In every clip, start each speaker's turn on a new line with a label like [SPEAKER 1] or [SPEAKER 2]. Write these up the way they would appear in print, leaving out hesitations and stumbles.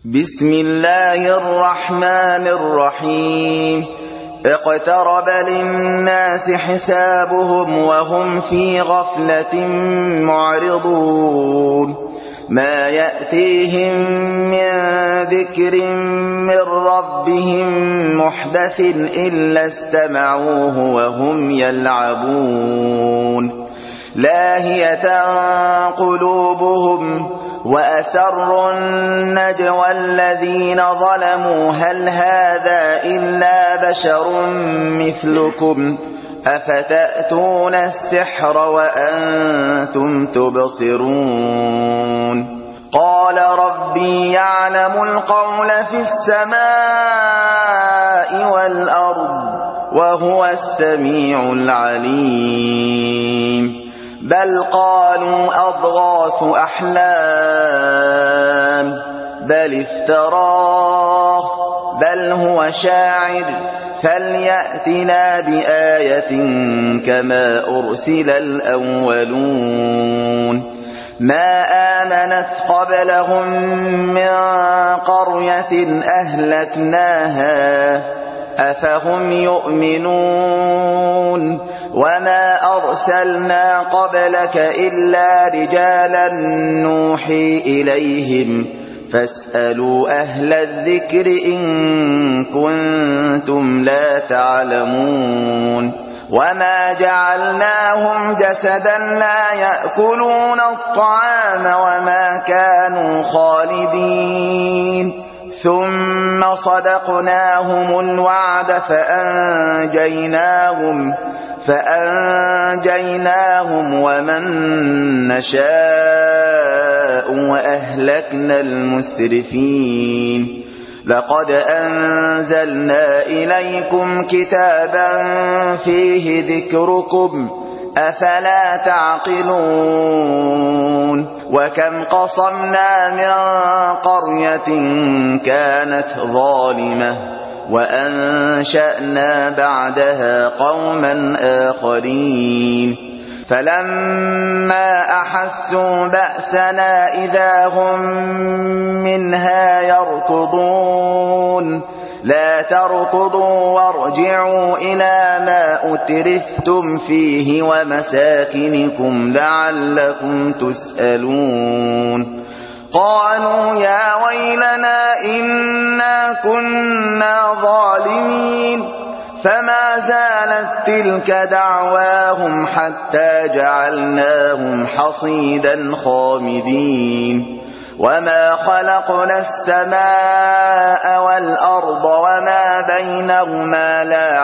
[SPEAKER 1] بسم الله الرحمن الرحيم اقترب للناس حسابهم وهم في غفلة معرضون ما يأتيهم من ذكر من ربهم محدث إلا استمعوه وهم يلعبون لاهية قلوبهم وأسروا النجوى الذين ظلموا هل هذا إلا بشر مثلكم أفتأتون السحر وأنتم تبصرون قال ربي يعلم القول في السماء والأرض وهو السميع العليم بل قالوا أضغاث أحلام بل افتراه بل هو شاعر فليأتنا بآية كما أرسل الأولون ما آمنت قبلهم من قرية أهلكناها أفهم يؤمنون وما أرسلنا قبلك إلا رجالا نوحي إليهم فاسألوا أهل الذكر إن كنتم لا تعلمون وما جعلناهم جسدا لا يأكلون الطعام وما كانوا خالدين ثم صدقناهم الوعد فأنجيناهم ومن نشاء وأهلكنا المسرفين لقد أنزلنا إليكم كتابا فيه ذكركم أفلا تعقلون وكم قصمنا من قرية كانت ظالمة وأنشأنا بعدها قوما آخرين فلما أحسوا بأسنا إذا هم منها يركضون لا تركضوا وارجعوا إلى ما أترفتم فيه ومساكنكم لعلكم تسألون قالوا يا ويلنا إنا كنا ظالمين فما زالت تلك دعواهم حتى جعلناهم حصيدا خامدين وما خلقنا السماء والأرض وما بينهما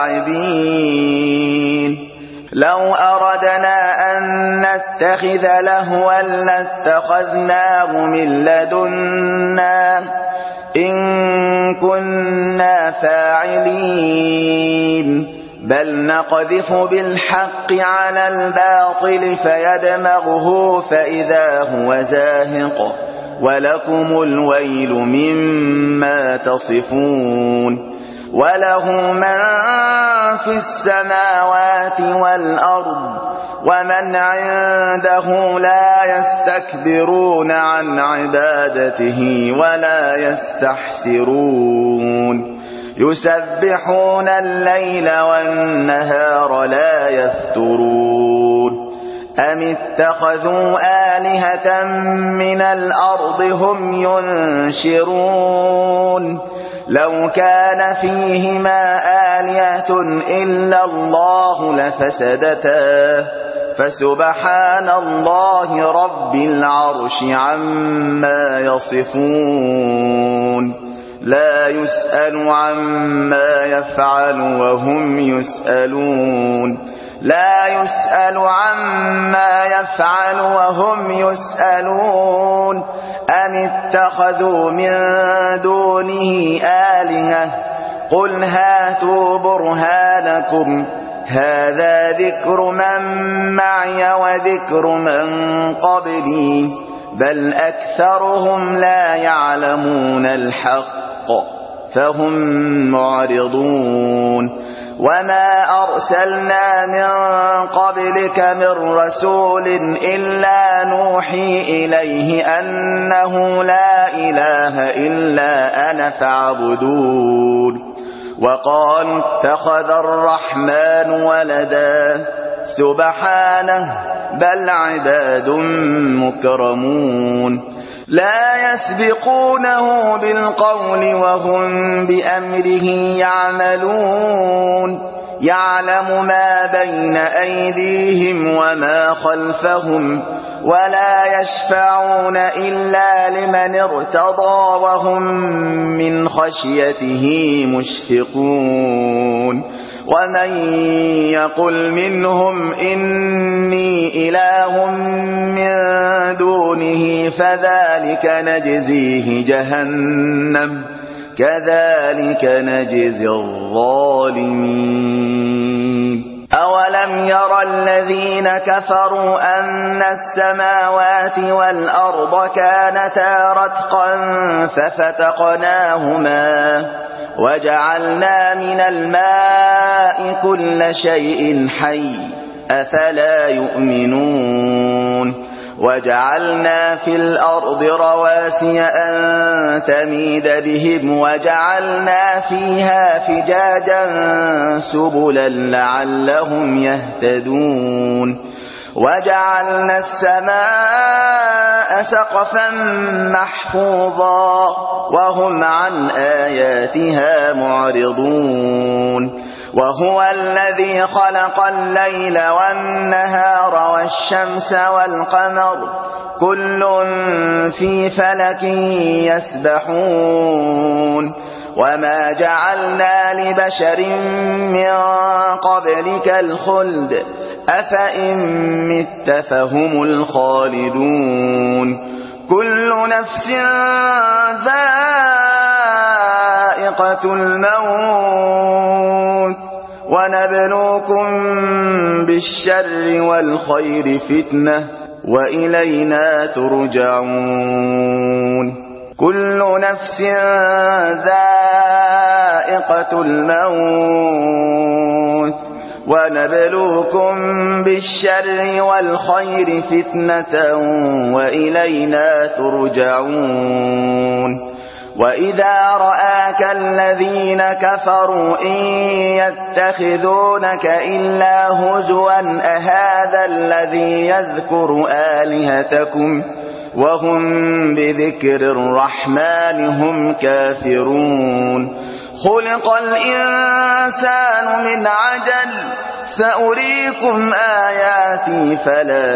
[SPEAKER 1] لاعبين لو أردنا أن نتخذ لهوا لاتخذناه من لدنا إن كنا فاعلين بل نقذف بالحق على الباطل فيدمغه فإذا هو زاهق ولكم الويل مما تصفون وله من في السماوات والأرض ومن عنده لا يستكبرون عن عبادته ولا يستحسرون يسبحون الليل والنهار لا يفترون أم اتخذوا آلهة من الأرض هم ينشرون لو كان فيهما آلهة إلا الله لفسدتا فسبحان الله رب العرش عما يصفون لا يسأل عما يفعل وهم يسألون لا يسأل عما يفعل وهم يسألون أم اتخذوا من دونه آلهة قل هاتوا برهانكم هذا ذكر من معي وذكر من قبلي بل أكثرهم لا يعلمون الحق فهم معرضون وما أرسلنا من قبلك من رسول إلا نوحي إليه أنه لا إله إلا أنا فاعبدون وقالوا اتخذ الرحمن ولدا سبحانه بل عباد مكرمون لا يسبقونه بالقول وهم بأمره يعملون يعلم ما بين أيديهم وما خلفهم ولا يشفعون إلا لمن ارتضى وهم من خشيته مشفقون ومن يقل منهم إني إله من دونه فذلك نجزيه جهنم كذلك نجزي الظالمين أولم ير الذين كفروا أن السماوات والأرض كانتا رتقا ففتقناهما وجعلنا من الماء كل شيء حي أفلا يؤمنون وجعلنا في الأرض رواسي أن تميد بهم وجعلنا فيها فجاجا سبلا لعلهم يهتدون وجعلنا السماء سقفا محفوظا وهم عن آياتها معرضون وهو الذي خلق الليل والنهار والشمس والقمر كل في فلك يسبحون وما جعلنا لبشر من قبلك الخلد أفإن مت فهم الخالدون كل نفس ذائقة الموت ونبلوكم بالشر والخير فتنة وإلينا ترجعون كل نفس ذائقة الموت ونبلوكم بالشر والخير فتنة وإلينا ترجعون وإذا رآك الذين كفروا إن يتخذونك إلا هزوا أهذا الذي يذكر آلهتكم وهم بذكر الرحمن هم كافرون خلق الإنسان من عجل سأريكم آياتي فلا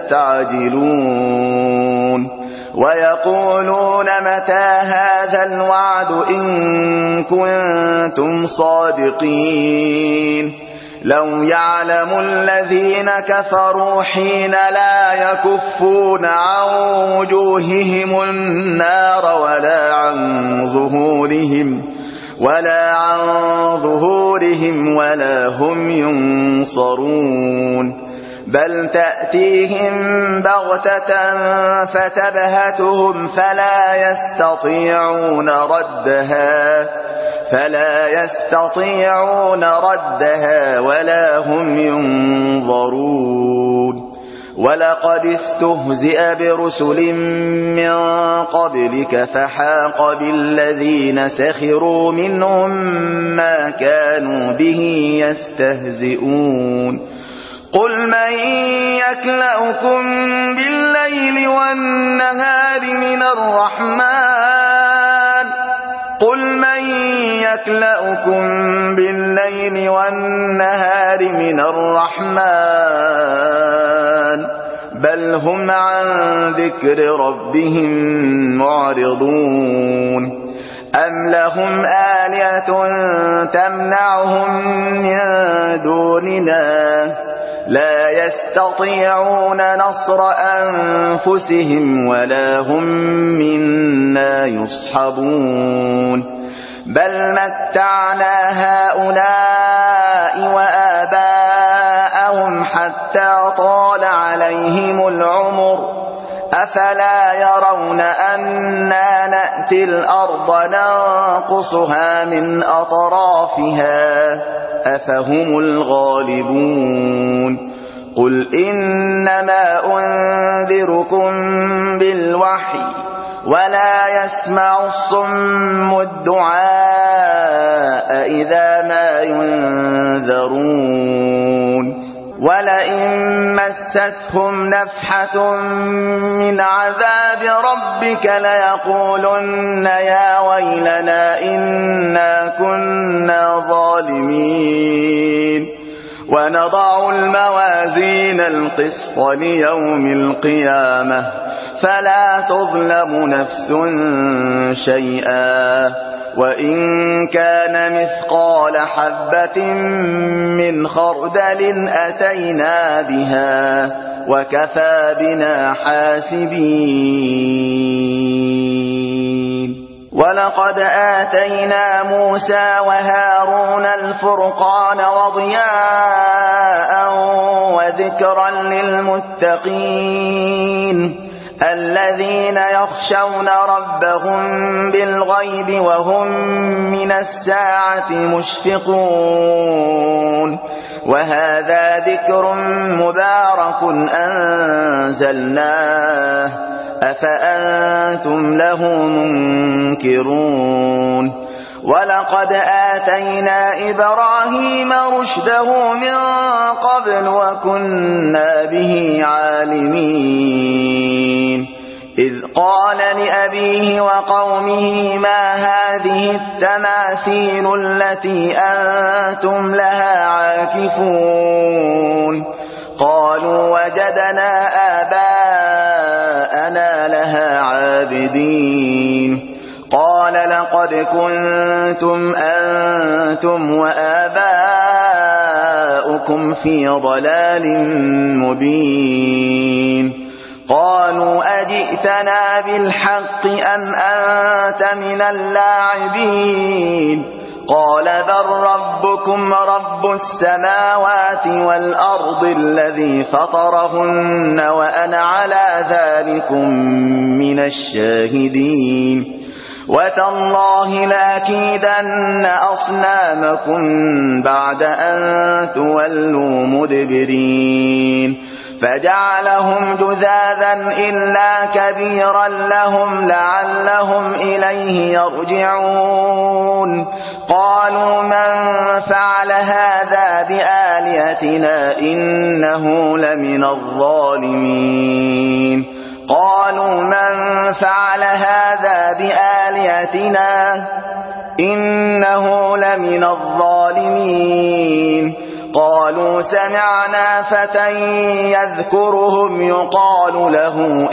[SPEAKER 1] تستعجلون ويقولون متى هذا الوعد إن كنتم صادقين لو يعلم الذين كفروا حين لا يكفون عن وجوههم النار ولا عن ظهورهم ولا هم ينصرون بل تأتيهم بغتة فتبهتهم فلا يستطيعون ردها ولا هم ينظرون ولقد استهزئ برسل من قبلك فحاق بالذين سخروا منهم ما كانوا به يستهزئون قل من يكلؤكم بالليل والنهار من الرحمن بل هم عن ذكر ربهم معرضون أم لهم آلهة تمنعهم من دوننا لا يستطيعون نصر أنفسهم ولا هم منا يصحبون بل متعنا هؤلاء وآباءهم حتى طال عليهم العمر أفلا يرون أنا نأتي الأرض ننقصها من أطرافها أفهم الغالبون قل إنما أنذركم بالوحي ولا يسمع الصم الدعاء إذا ما ينذرون ولئن مستهم نفحة من عذاب ربك ليقولن يا ويلنا إنا كنا ظالمين ونضع الموازين القسط ليوم القيامة فلا تظلم نفس شيئا وإن كان مثقال حبة من خردل أتينا بها وكفى بنا حاسبين ولقد آتينا موسى وهارون الفرقان وضياء وذكرا للمتقين الذين يخشون ربهم بالغيب وهم من الساعة مشفقون وهذا ذكر مبارك أنزلناه أفأنتم له منكرون ولقد آتينا إبراهيم رشده من قبل وكنا به عالمين إذ قال لأبيه وقومه ما هذه التماثيل التي أنتم لها عاكفون قالوا وجدنا آباءنا لها عابدين قال لقد كنتم أنتم وآباؤكم في ضلال مبين قالوا أجئتنا بالحق أم أنت من اللاعبين قال بل ربكم رب السماوات والأرض الذي فطرهن وأنا على ذلكم من الشاهدين وتالله لأكيدن أصنامكم بعد أن تولوا مدبرين فجعلهم جذاذا إلا كبيرا لهم لعلهم إليه يرجعون قالوا من فعل هذا بآلهتنا إنه لمن الظالمين قالوا من فعل هذا بآلهتنا إنه لمن الظالمين قالوا سمعنا فتى يذكرهم يقال له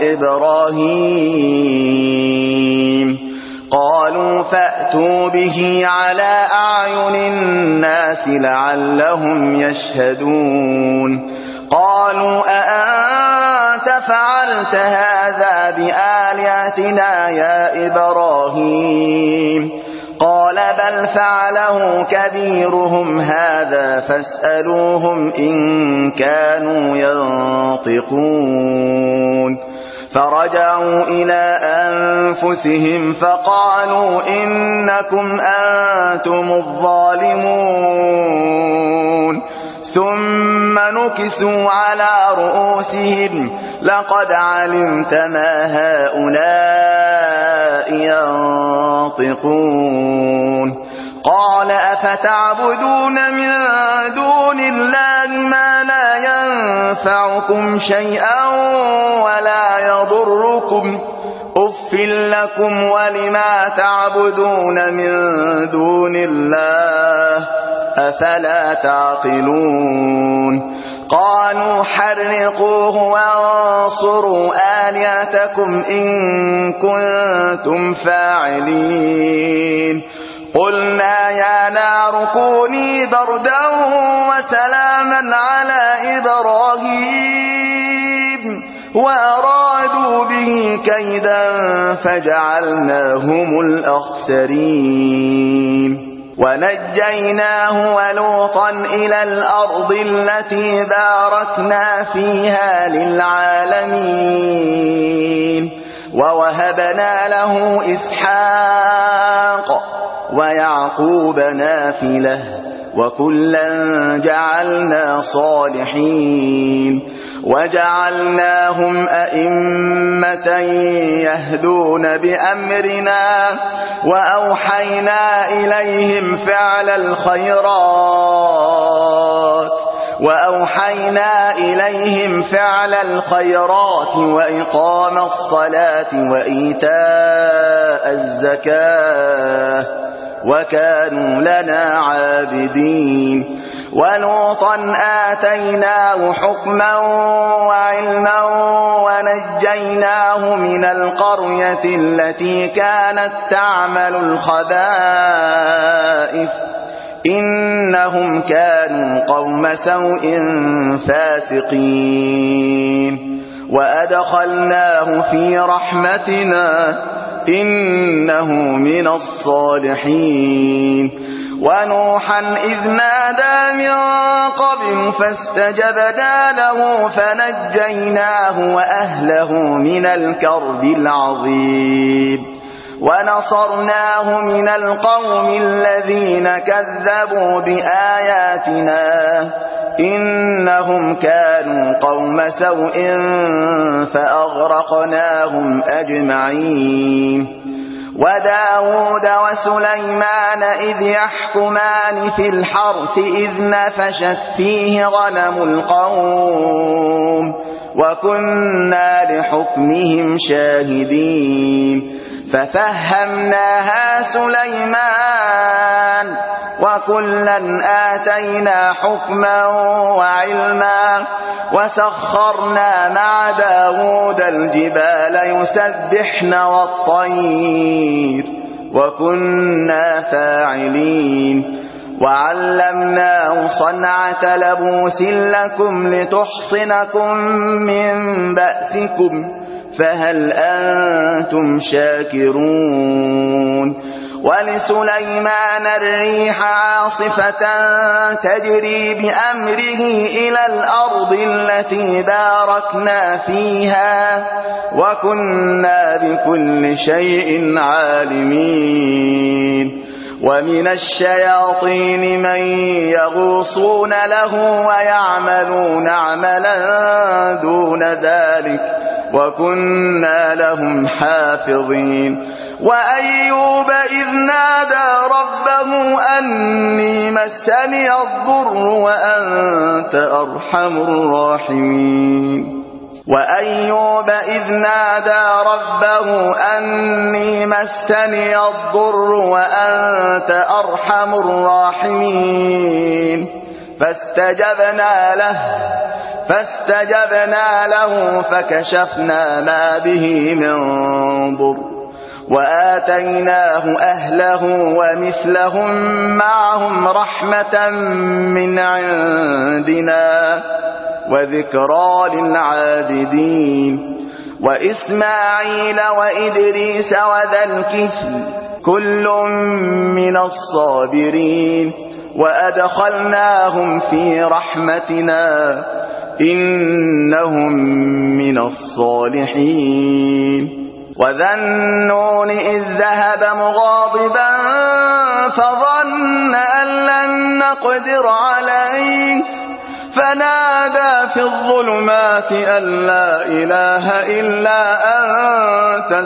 [SPEAKER 1] إبراهيم قالوا فأتوا به على أعين الناس لعلهم يشهدون قالوا أأنت فعلت هذا بآلهتنا يا إبراهيم قال بل فعله كبيرهم هذا فاسألوهم إن كانوا ينطقون فرجعوا إلى أنفسهم فقالوا إنكم أنتم الظالمون ثم نكسوا على رؤوسهم لقد علمت ما هؤلاء ينطقون قال أفتعبدون من دون الله ما لا ينفعكم شيئا ولا يضركم أف لكم ولما تعبدون من دون الله أفلا تعقلون قالوا حرقوه وانصروا آلهتكم إن كنتم فاعلين قلنا يا نار كوني بردا وسلاما على إبراهيم وأرادوا به كيدا فجعلناهم الأخسرين ونجيناه ولوطا إلى الأرض التي باركنا فيها للعالمين ووهبنا له إسحاق ويعقوب نافلة وكلا جعلنا صالحين وجعلناهم أئمة يهدون بأمرنا وأوحينا إليهم فعل الخيرات وإقام الصلاة وإيتاء الزكاة وكانوا لنا عابدين ولوطا آتيناه حكما وعلما ونجيناه من القرية التي كانت تعمل الخبائث إنهم كانوا قوم سوء فاسقين وأدخلناه في رحمتنا إنه من الصالحين ونوحا إذ نادى من قبل فاستجبنا له فنجيناه وأهله من الكرب العظيم ونصرناه من القوم الذين كذبوا بآياتنا إنهم كانوا قوم سوء فأغرقناهم أجمعين وداود وسليمان إذ يحكمان في الحرث إذ نفشت فيه غنم القوم وكنا لحكمهم شاهدين ففهمناها سليمان وكلا آتينا حكما وعلما وسخرنا مع داود الجبال يسبحن والطير وكنا فاعلين وعلمناه صنعة لبوس لكم لتحصنكم من بأسكم فهل أنتم شاكرون ولسليمان الريح عاصفة تجري بأمره إلى الأرض التي باركنا فيها وكنا بكل شيء عالمين ومن الشياطين من يغوصون له ويعملون عملا دون ذلك وكنا لهم حافظين وأيوب إذ نادى ربه أني مسني الضر وأنت أرحم الراحمين وأيوب إذ نادى ربه أني مسني الضر وأنت أرحم الراحمين فاستجبنا له فكشفنا ما به من ضر وآتيناه أهله ومثلهم معهم رحمة من عندنا وذكرى للعابدين وإسماعيل وإدريس وذا الكفل كل من الصابرين وأدخلناهم في رحمتنا إنهم من الصالحين وذا النون إذ ذهب مغاضبا فظن أن لن نقدر عليه فنادى في الظلمات أن لا إله إلا أنت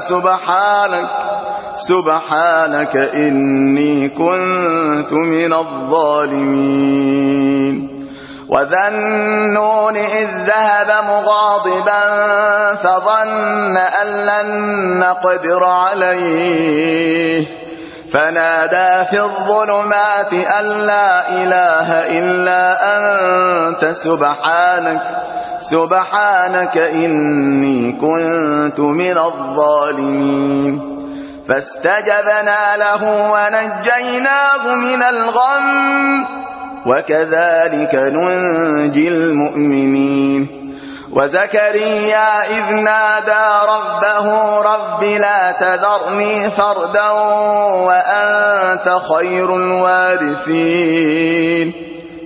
[SPEAKER 1] سبحانك إني كنت من الظالمين وذا النون إذ ذهب مغاضبا فظن أن لن نقدر عليه فنادى في الظلمات أن لا إله إلا أنت سبحانك إني كنت من الظالمين فاستجبنا له ونجيناه من الغم وكذلك ننجي المؤمنين وزكريا إذ نادى ربه رب لا تذرني فردا وأنت خير الوارثين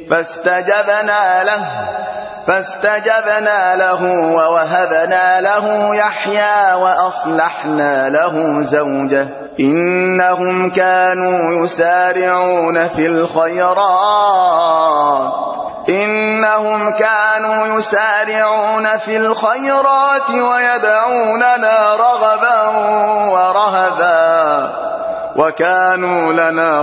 [SPEAKER 1] فاستجبنا له ووهبنا له يحيى وأصلحنا له زوجه إنهم كانوا يسارعون في الخيرات ويدعوننا رغبا ورهبا وكانوا لنا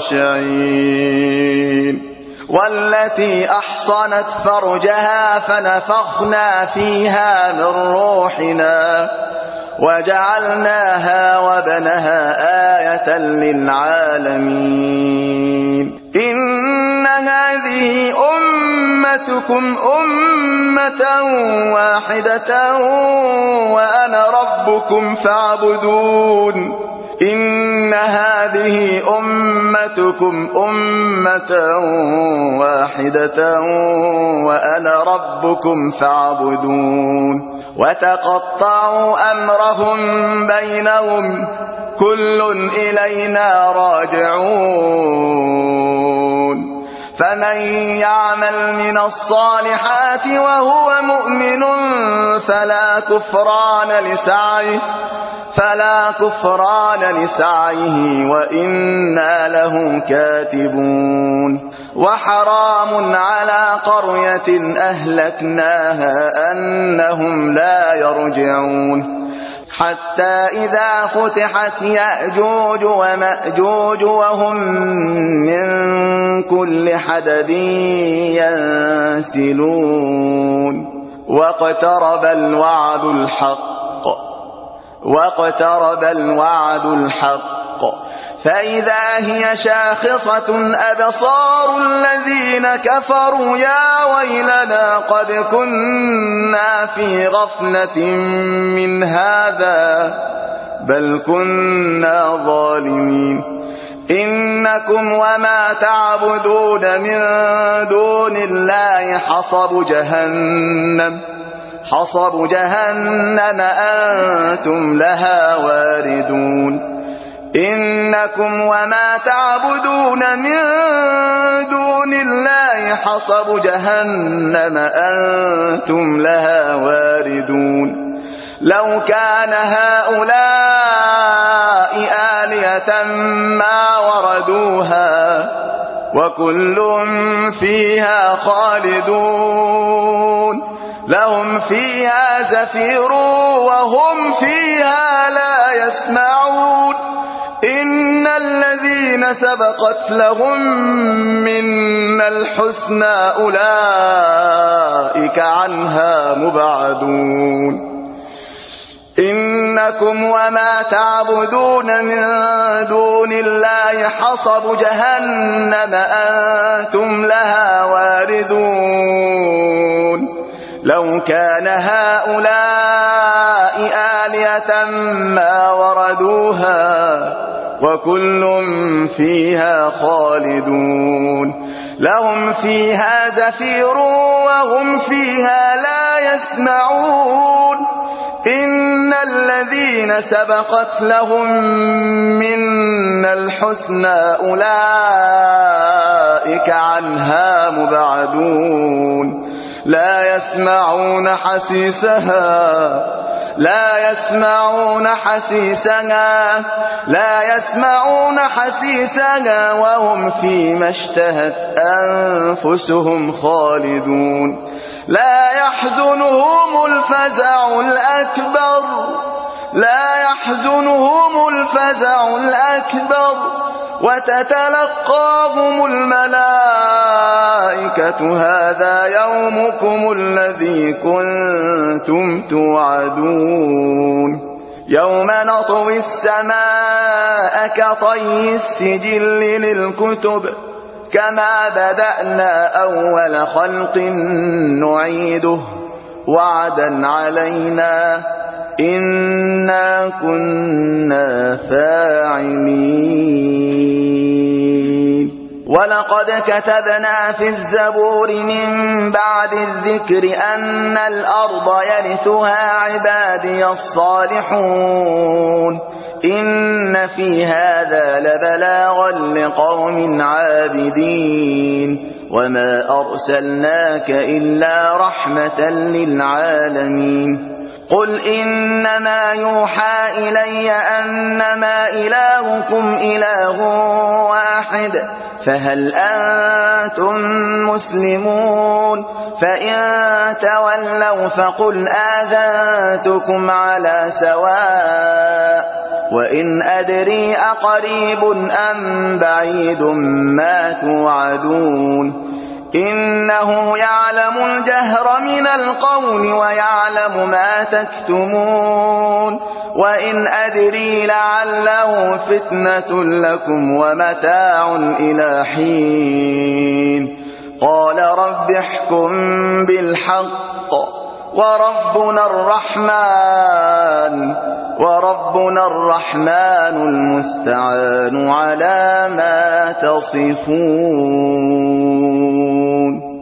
[SPEAKER 1] خاشعين والتي أحصنت فرجها فنفخنا فيها من روحنا وجعلناها وابنها آية للعالمين إن هذه أمتكم أمة واحدة وأنا ربكم فاعبدون إن هذه أمتكم أمة واحدة وأنا ربكم فاعبدون وتقطعوا أمرهم بينهم كل إلينا راجعون فمن يعمل من الصالحات وهو مؤمن فلا كفران لسعيه وإنا له كاتبون وحرام على قرية أهلكناها أنهم لا يرجعون حتى إذا فتحت يأجوج ومأجوج وهم من كل حدب ينسلون واقترب الوعد الحق فإذا هي شاخصة أبصار الذين كفروا يا ويلنا قد كنا في غفلة من هذا بل كنا ظالمين إنكم وما تعبدون من دون الله حصب جهنم أنتم لها واردون إنكم وما تعبدون من دون الله حصب جهنم أنتم لها واردون لو كان هؤلاء آلهة ما وردوها وكل فيها خالدون لهم فيها زفير وهم فيها لا يسمعون إن الذين سبقت لهم منا الحسنى أولئك عنها مبعدون إنكم وما تعبدون من دون الله حصب جهنم أنتم لها واردون لو كان هؤلاء آلهة ما وردوها وكل فيها خالدون لهم فيها زفير وهم فيها لا يسمعون إن الذين سبقت لهم منا الحسنى أولئك عنها مبعدون لا يسمعون حسيسها وهم فيما اشتهت أنفسهم خالدون لا يحزنهم الفزع الأكبر وتتلقاهم الملائكة هذا يومكم الذي كنتم توعدون يوم نطوي السماء كطي السجل للكتب كما بدأنا أول خلق نعيده وعدا علينا إنا كنا فاعلين ولقد كتبنا في الزبور من بعد الذكر أن الأرض يرثها عبادي الصالحون إن في هذا لبلاغا لقوم عابدين وما أرسلناك إلا رحمة للعالمين قل إنما يوحى إلي أنما إلهكم إله واحد فهل أنتم مسلمون فإن تولوا فقل آذنتكم على سواء وإن أدري أقريب أم بعيد ما توعدون إنه يعلم الجهر من القول ويعلم ما تكتمون وإن أدري لعله فتنة لكم ومتاع إلى حين قال رب احكم بالحق وربنا الرحمن المستعان على ما تصفون.